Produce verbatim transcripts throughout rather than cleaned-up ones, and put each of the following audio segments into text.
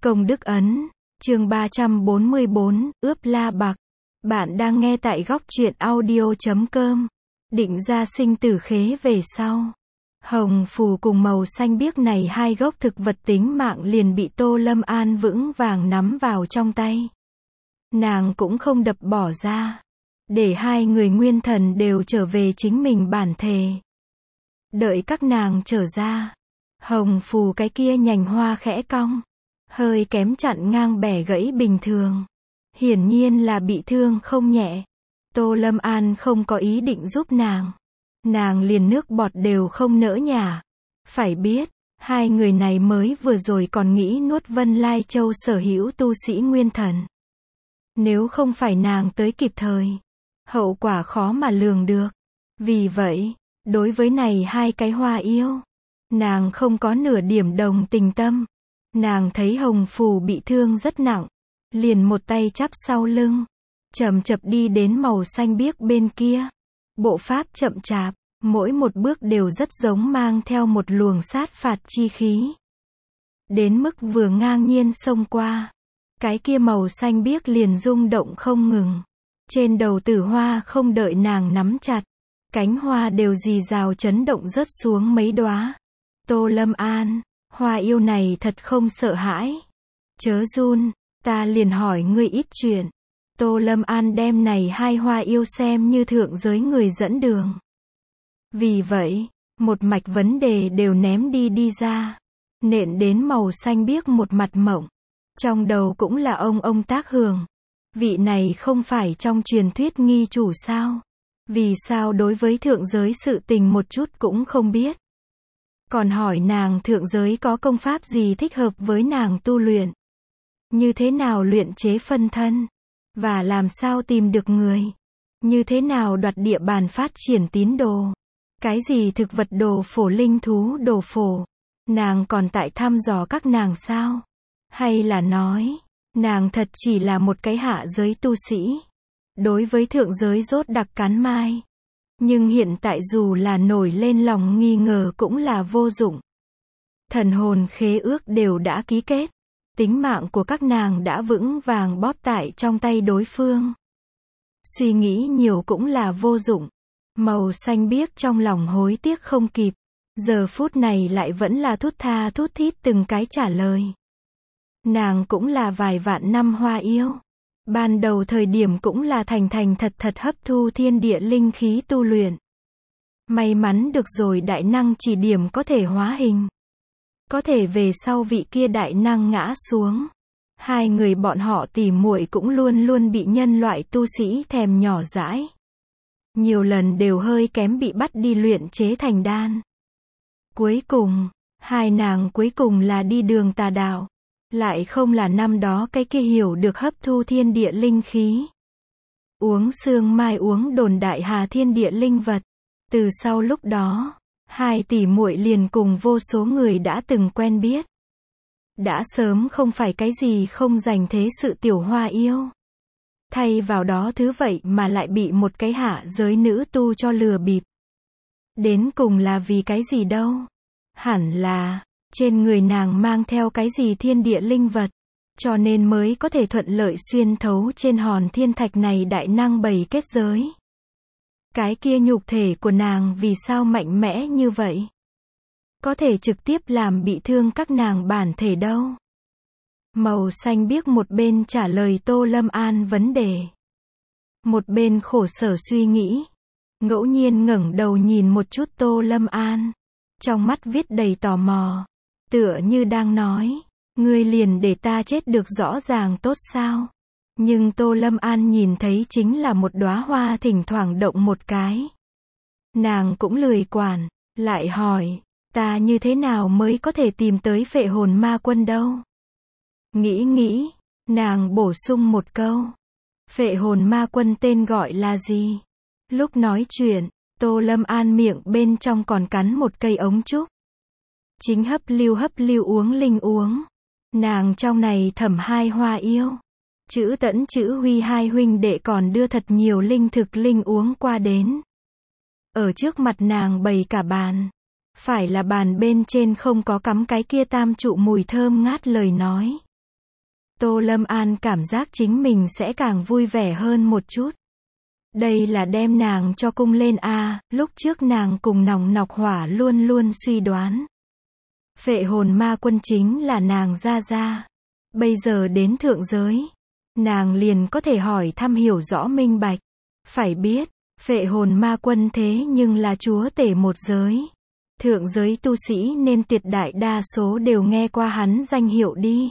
Công đức ấn, chương ba trăm bốn mươi bốn, ướp la bạc. Bạn đang nghe tại góc truyện audio chấm com. Định ra sinh tử khế về sau. Hồng phù cùng màu xanh biếc này, hai gốc thực vật tính mạng liền bị Tô Lâm An vững vàng nắm vào trong tay. Nàng cũng không đập bỏ ra. Để hai người nguyên thần đều trở về chính mình bản thể. Đợi các nàng trở ra. Hồng phù cái kia nhành hoa khẽ cong. Hơi kém chặn ngang bẻ gãy bình thường. Hiển nhiên là bị thương không nhẹ. Tô Lâm An không có ý định giúp nàng. Nàng liền nước bọt đều không nỡ nhả. Phải biết, hai người này mới vừa rồi còn nghĩ nuốt Vân Lai Châu sở hữu tu sĩ nguyên thần. Nếu không phải nàng tới kịp thời, hậu quả khó mà lường được. Vì vậy, đối với này hai cái hoa yêu, nàng không có nửa điểm đồng tình tâm. Nàng thấy Hồng phù bị thương rất nặng, liền một tay chắp sau lưng, chậm chậm đi đến màu xanh biếc bên kia. Bộ pháp chậm chạp, mỗi một bước đều rất giống mang theo một luồng sát phạt chi khí. Đến mức vừa ngang nhiên xông qua, cái kia màu xanh biếc liền rung động không ngừng. Trên đầu tử hoa không đợi nàng nắm chặt, cánh hoa đều rì rào chấn động rớt xuống mấy đóa. Tô Lâm An, hoa yêu này thật không sợ hãi. Chớ run, ta liền hỏi ngươi ít chuyện. Tô Lâm An đem này hai hoa yêu xem như thượng giới người dẫn đường. Vì vậy, một mạch vấn đề đều ném đi đi ra. Nện đến màu xanh biếc một mặt mộng. Trong đầu cũng là ông ông tác hưởng. Vị này không phải trong truyền thuyết nghi chủ sao? Vì sao đối với thượng giới sự tình một chút cũng không biết? Còn hỏi nàng thượng giới có công pháp gì thích hợp với nàng tu luyện? Như thế nào luyện chế phân thân? Và làm sao tìm được người? Như thế nào đoạt địa bàn phát triển tín đồ? Cái gì thực vật đồ phổ, linh thú đồ phổ? Nàng còn tại thăm dò các nàng sao? Hay là nói, nàng thật chỉ là một cái hạ giới tu sĩ? Đối với thượng giới rốt đặc cắn mai. Nhưng hiện tại dù là nổi lên lòng nghi ngờ cũng là vô dụng. Thần hồn khế ước đều đã ký kết. Tính mạng của các nàng đã vững vàng bóp tại trong tay đối phương. Suy nghĩ nhiều cũng là vô dụng. Màu xanh biếc trong lòng hối tiếc không kịp. Giờ phút này lại vẫn là thút tha thút thít từng cái trả lời. Nàng cũng là vài vạn năm hoa yêu. Ban đầu thời điểm cũng là thành thành thật thật hấp thu thiên địa linh khí tu luyện. May mắn được rồi đại năng chỉ điểm có thể hóa hình. Có thể về sau vị kia đại năng ngã xuống. Hai người bọn họ tỉ muội cũng luôn luôn bị nhân loại tu sĩ thèm nhỏ dãi. Nhiều lần đều hơi kém bị bắt đi luyện chế thành đan. Cuối cùng, hai nàng cuối cùng là đi đường tà đạo. Lại không là năm đó cái kia hiểu được hấp thu thiên địa linh khí. Uống sương mai uống đồn đại hà thiên địa linh vật. Từ sau lúc đó, hai tỷ muội liền cùng vô số người đã từng quen biết. Đã sớm không phải cái gì không dành thế sự tiểu hoa yêu. Thay vào đó thứ vậy mà lại bị một cái hạ giới nữ tu cho lừa bịp. Đến cùng là vì cái gì đâu? Hẳn là trên người nàng mang theo cái gì thiên địa linh vật, cho nên mới có thể thuận lợi xuyên thấu trên hòn thiên thạch này đại năng bày kết giới. Cái kia nhục thể của nàng vì sao mạnh mẽ như vậy? Có thể trực tiếp làm bị thương các nàng bản thể đâu? Màu xanh biếc một bên trả lời Tô Lâm An vấn đề. Một bên khổ sở suy nghĩ. Ngẫu nhiên ngẩng đầu nhìn một chút Tô Lâm An. Trong mắt viết đầy tò mò. Tựa như đang nói, ngươi liền để ta chết được rõ ràng tốt sao? Nhưng Tô Lâm An nhìn thấy chính là một đóa hoa thỉnh thoảng động một cái. Nàng cũng lười quản, lại hỏi, ta như thế nào mới có thể tìm tới phệ hồn ma quân đâu? Nghĩ nghĩ, nàng bổ sung một câu. Phệ hồn ma quân tên gọi là gì? Lúc nói chuyện, Tô Lâm An miệng bên trong còn cắn một cây ống trúc. Chính hấp lưu hấp lưu uống linh uống. Nàng trong này thẩm hai hoa yêu. Chữ Tẫn chữ Huy hai huynh đệ còn đưa thật nhiều linh thực linh uống qua đến. Ở trước mặt nàng bày cả bàn. Phải là bàn bên trên không có cắm cái kia tam trụ mùi thơm ngát lời nói. Tô Lâm An cảm giác chính mình sẽ càng vui vẻ hơn một chút. Đây là đem nàng cho cung lên a, lúc trước nàng cùng Nòng Nọc Hỏa luôn luôn suy đoán. Phệ hồn ma quân chính là nàng gia gia. Bây giờ đến thượng giới, nàng liền có thể hỏi thăm hiểu rõ minh bạch. Phải biết, phệ hồn ma quân thế nhưng là chúa tể một giới. Thượng giới tu sĩ nên tuyệt đại đa số đều nghe qua hắn danh hiệu đi.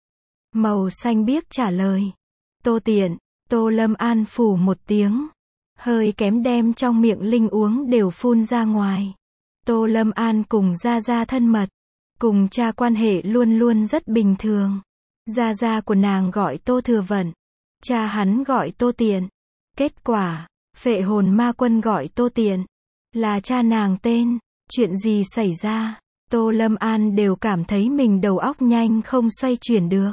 Màu xanh biếc trả lời. Tô Tiện, Tô Lâm An phủ một tiếng. Hơi kém đem trong miệng linh uống đều phun ra ngoài. Tô Lâm An cùng gia gia thân mật. Cùng cha quan hệ luôn luôn rất bình thường. Gia gia của nàng gọi Tô Thừa Vận. Cha hắn gọi Tô Tiện. Kết quả, phệ hồn ma quân gọi Tô Tiện. Là cha nàng tên. Chuyện gì xảy ra? Tô Lâm An đều cảm thấy mình đầu óc nhanh không xoay chuyển được.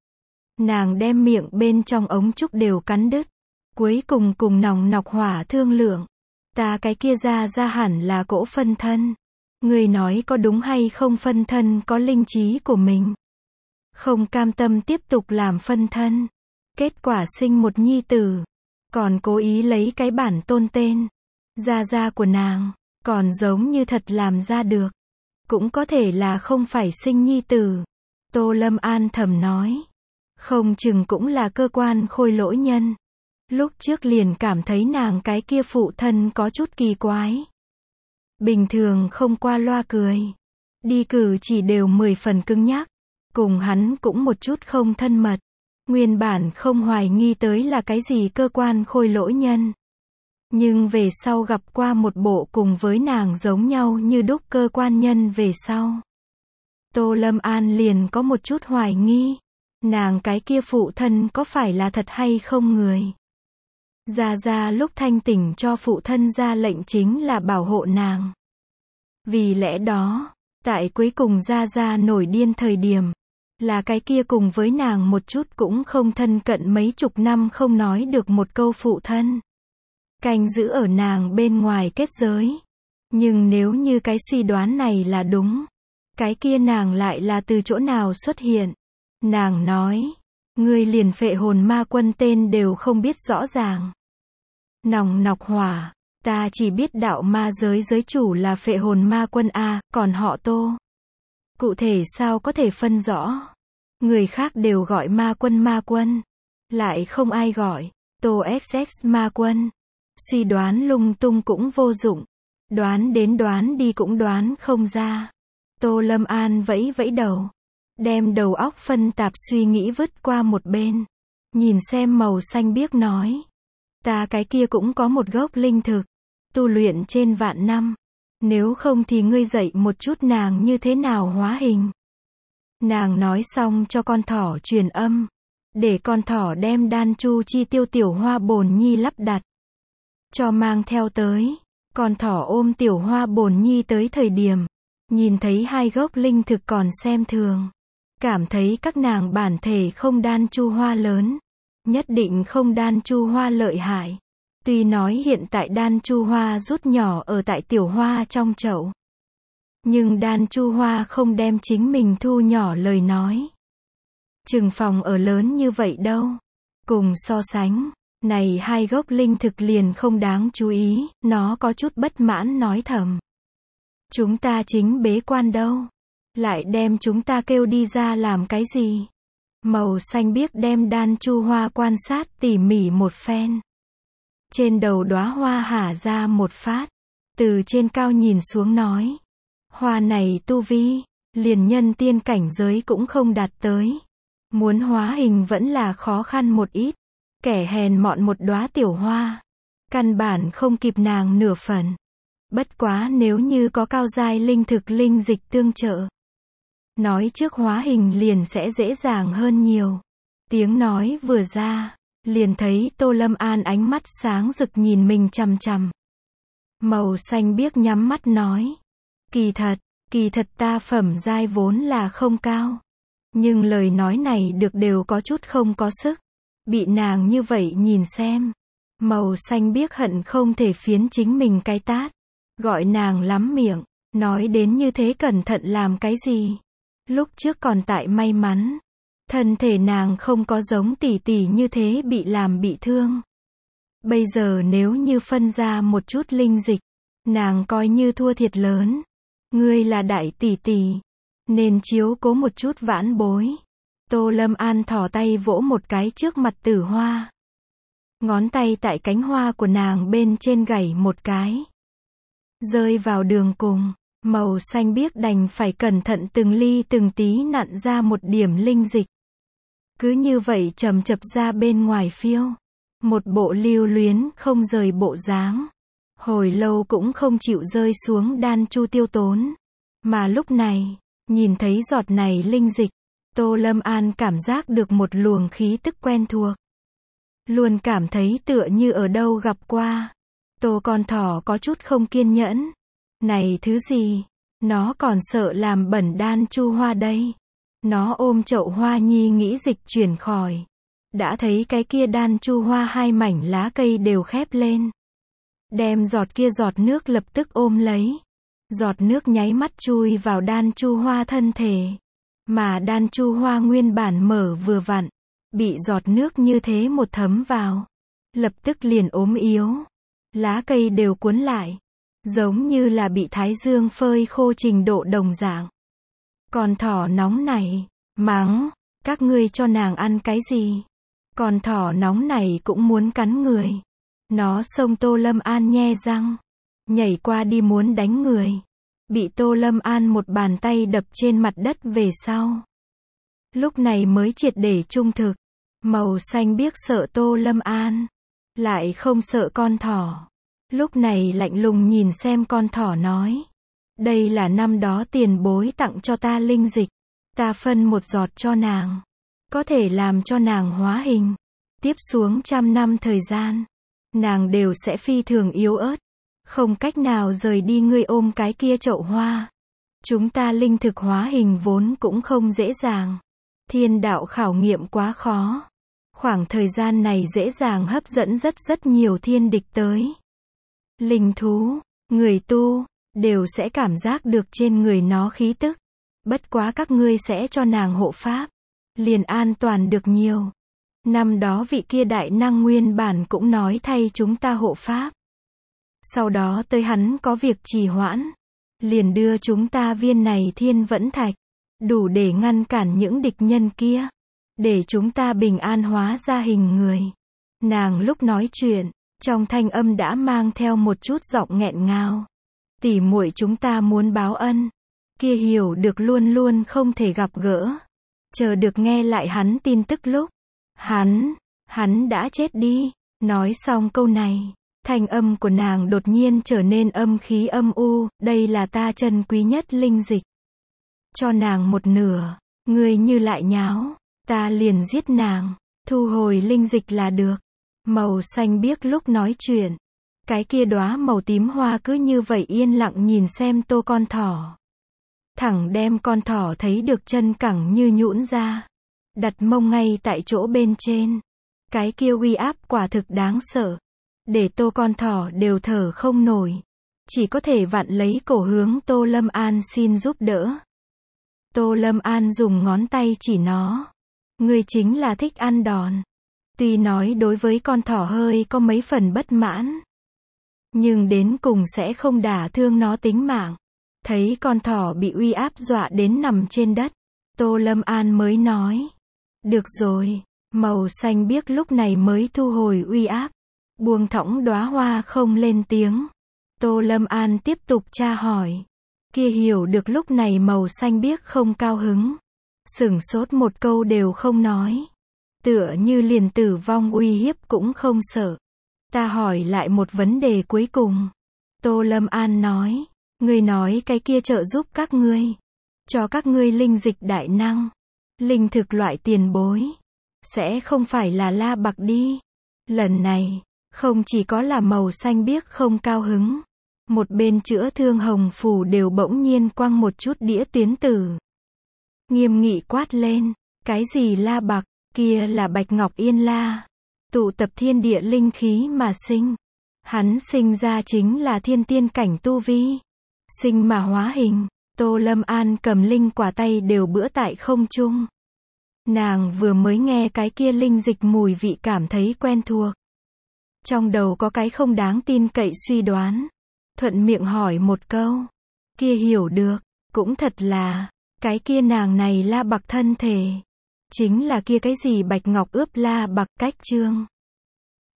Nàng đem miệng bên trong ống trúc đều cắn đứt. Cuối cùng cùng Nòng Nọc Hỏa thương lượng. Ta cái kia ra ra hẳn là cỗ phân thân. Người nói có đúng hay không, phân thân có linh trí của mình. Không cam tâm tiếp tục làm phân thân. Kết quả sinh một nhi tử. Còn cố ý lấy cái bản tôn tên. Gia gia của nàng. Còn giống như thật làm ra được. Cũng có thể là không phải sinh nhi tử. Tô Lâm An thầm nói. Không chừng cũng là cơ quan khôi lỗi nhân. Lúc trước liền cảm thấy nàng cái kia phụ thân có chút kỳ quái. Bình thường không qua loa cười. Đi cử chỉ đều mười phần cứng nhắc. Cùng hắn cũng một chút không thân mật. Nguyên bản không hoài nghi tới là cái gì cơ quan khôi lỗi nhân. Nhưng về sau gặp qua một bộ cùng với nàng giống nhau như đúc cơ quan nhân về sau. Tô Lâm An liền có một chút hoài nghi. Nàng cái kia phụ thân có phải là thật hay không người. Gia Gia lúc thanh tỉnh cho phụ thân ra lệnh chính là bảo hộ nàng. Vì lẽ đó, tại cuối cùng Gia Gia nổi điên thời điểm, là cái kia cùng với nàng một chút cũng không thân cận mấy chục năm không nói được một câu phụ thân. Canh giữ ở nàng bên ngoài kết giới. Nhưng nếu như cái suy đoán này là đúng, cái kia nàng lại là từ chỗ nào xuất hiện? Nàng nói, ngươi liền phệ hồn ma quân tên đều không biết rõ ràng. Nòng Nọc Hỏa, ta chỉ biết đạo ma giới giới chủ là phệ hồn ma quân a, còn họ Tô. Cụ thể sao có thể phân rõ? Người khác đều gọi ma quân ma quân, lại không ai gọi Tô ích ích ma quân. Suy đoán lung tung cũng vô dụng, đoán đến đoán đi cũng đoán không ra. Tô Lâm An vẫy vẫy đầu, đem đầu óc phân tạp suy nghĩ vứt qua một bên, nhìn xem màu xanh biếc nói, ta cái kia cũng có một gốc linh thực, tu luyện trên vạn năm, nếu không thì ngươi dạy một chút nàng như thế nào hóa hình. Nàng nói xong cho con thỏ truyền âm, để con thỏ đem đan chu chi tiêu tiểu hoa bồn nhi lắp đặt, cho mang theo tới. Con thỏ ôm tiểu hoa bồn nhi tới thời điểm, nhìn thấy hai gốc linh thực còn xem thường, cảm thấy các nàng bản thể không đan chu hoa lớn, nhất định không đan chu hoa lợi hại. Tuy nói hiện tại đan chu hoa rút nhỏ ở tại tiểu hoa trong chậu, nhưng đan chu hoa không đem chính mình thu nhỏ lời nói. Chừng phòng ở lớn như vậy đâu. Cùng so sánh, này hai gốc linh thực liền không đáng chú ý, nó có chút bất mãn nói thầm. Chúng ta chính bế quan đâu. Lại đem chúng ta kêu đi ra làm cái gì? Màu xanh biếc đem đan chu hoa quan sát tỉ mỉ một phen. Trên đầu đóa hoa hả ra một phát. Từ trên cao nhìn xuống nói. Hoa này tu vi, liền nhân tiên cảnh giới cũng không đạt tới. Muốn hóa hình vẫn là khó khăn một ít. Kẻ hèn mọn một đóa tiểu hoa. Căn bản không kịp nàng nửa phần. Bất quá nếu như có cao giai linh thực linh dịch tương trợ, nói trước hóa hình liền sẽ dễ dàng hơn nhiều. Tiếng nói vừa ra, liền thấy Tô Lâm An ánh mắt sáng rực nhìn mình chằm chằm. Màu xanh biếc nhắm mắt nói. Kỳ thật, kỳ thật ta phẩm giai vốn là không cao. Nhưng lời nói này được đều có chút không có sức. Bị nàng như vậy nhìn xem. Màu xanh biếc hận không thể phiến chính mình cái tát. Gọi nàng lắm miệng, nói đến như thế cẩn thận làm cái gì? Lúc trước còn tại may mắn. Thân thể nàng không có giống tỷ tỷ như thế bị làm bị thương. Bây giờ nếu như phân ra một chút linh dịch, nàng coi như thua thiệt lớn. Ngươi là đại tỷ tỷ, nên chiếu cố một chút vãn bối. Tô Lâm An thò tay vỗ một cái trước mặt Tử Hoa. Ngón tay tại cánh hoa của nàng bên trên gảy một cái. Rơi vào đường cùng, màu xanh biếc đành phải cẩn thận từng ly từng tí nặn ra một điểm linh dịch. Cứ như vậy chầm chập ra bên ngoài phiêu. Một bộ lưu luyến không rời bộ dáng. Hồi lâu cũng không chịu rơi xuống đan chu tiêu tốn. Mà lúc này, nhìn thấy giọt này linh dịch, Tô Lâm An cảm giác được một luồng khí tức quen thuộc. Luôn cảm thấy tựa như ở đâu gặp qua. Tô con thỏ có chút không kiên nhẫn. Này thứ gì? Nó còn sợ làm bẩn đan chu hoa đây. Nó ôm chậu hoa nhi nghĩ dịch chuyển khỏi. Đã thấy cái kia đan chu hoa hai mảnh lá cây đều khép lên. Đem giọt kia giọt nước lập tức ôm lấy. Giọt nước nháy mắt chui vào đan chu hoa thân thể. Mà đan chu hoa nguyên bản mở vừa vặn. Bị giọt nước như thế một thấm vào. Lập tức liền ốm yếu. Lá cây đều cuốn lại. Giống như là bị thái dương phơi khô trình độ đồng dạng. Con thỏ nóng này, mắng, các ngươi cho nàng ăn cái gì? Con thỏ nóng này cũng muốn cắn người. Nó xông Tô Lâm An nhe răng. Nhảy qua đi muốn đánh người. Bị Tô Lâm An một bàn tay đập trên mặt đất về sau. Lúc này mới triệt để trung thực. Màu xanh biếc sợ Tô Lâm An. Lại không sợ con thỏ. Lúc này lạnh lùng nhìn xem con thỏ nói. Đây là năm đó tiền bối tặng cho ta linh dịch. Ta phân một giọt cho nàng. Có thể làm cho nàng hóa hình. Tiếp xuống trăm năm thời gian. Nàng đều sẽ phi thường yếu ớt. Không cách nào rời đi ngươi ôm cái kia chậu hoa. Chúng ta linh thực hóa hình vốn cũng không dễ dàng. Thiên đạo khảo nghiệm quá khó. Khoảng thời gian này dễ dàng hấp dẫn rất rất nhiều thiên địch tới. Linh thú, người tu, đều sẽ cảm giác được trên người nó khí tức. Bất quá các ngươi sẽ cho nàng hộ pháp. Liền an toàn được nhiều. Năm đó vị kia đại năng nguyên bản cũng nói thay chúng ta hộ pháp. Sau đó tới hắn có việc trì hoãn. Liền đưa chúng ta viên này thiên vẫn thạch. Đủ để ngăn cản những địch nhân kia. Để chúng ta bình an hóa ra hình người. Nàng lúc nói chuyện, trong thanh âm đã mang theo một chút giọng nghẹn ngào. Tỉ muội chúng ta muốn báo ân. Kia hiểu được luôn luôn không thể gặp gỡ. Chờ được nghe lại hắn tin tức lúc. Hắn, hắn đã chết đi. Nói xong câu này, thanh âm của nàng đột nhiên trở nên âm khí âm u. Đây là ta chân quý nhất linh dịch. Cho nàng một nửa. Ngươi như lại nháo. Ta liền giết nàng. Thu hồi linh dịch là được. Màu xanh biếc lúc nói chuyện. Cái kia đóa màu tím hoa cứ như vậy yên lặng nhìn xem Tô con thỏ. Thẳng đem con thỏ thấy được chân cẳng như nhũn ra. Đặt mông ngay tại chỗ bên trên. Cái kia uy áp quả thực đáng sợ. Để Tô con thỏ đều thở không nổi. Chỉ có thể vặn lấy cổ hướng Tô Lâm An xin giúp đỡ. Tô Lâm An dùng ngón tay chỉ nó. Ngươi chính là thích ăn đòn. Tuy nói đối với con thỏ hơi có mấy phần bất mãn. Nhưng đến cùng sẽ không đả thương nó tính mạng. Thấy con thỏ bị uy áp dọa đến nằm trên đất. Tô Lâm An mới nói. Được rồi. Màu xanh biếc lúc này mới thu hồi uy áp. Buông thõng đóa hoa không lên tiếng. Tô Lâm An tiếp tục tra hỏi. Kia hiểu được lúc này màu xanh biếc không cao hứng. Sửng sốt một câu đều không nói. Tựa như liền tử vong uy hiếp cũng không sợ. Ta hỏi lại một vấn đề cuối cùng. Tô Lâm An nói. Ngươi nói cái kia trợ giúp các ngươi. Cho các ngươi linh dịch đại năng. Linh thực loại tiền bối. Sẽ không phải là La Bạc đi. Lần này, không chỉ có là màu xanh biếc không cao hứng. Một bên chữa thương hồng phù đều bỗng nhiên quăng một chút đĩa tuyến tử. Nghiêm nghị quát lên. Cái gì La Bạc? Kia là Bạch Ngọc Yên La. Tụ tập thiên địa linh khí mà sinh. Hắn sinh ra chính là thiên tiên cảnh tu vi. Sinh mà hóa hình. Tô Lâm An cầm linh quả tay đều bữa tại không trung. Nàng vừa mới nghe cái kia linh dịch mùi vị cảm thấy quen thuộc. Trong đầu có cái không đáng tin cậy suy đoán. Thuận miệng hỏi một câu. Kia hiểu được, cũng thật là, cái kia nàng này La Bạc thân thể. Chính là kia cái gì bạch ngọc ướp La Bạc cách chương.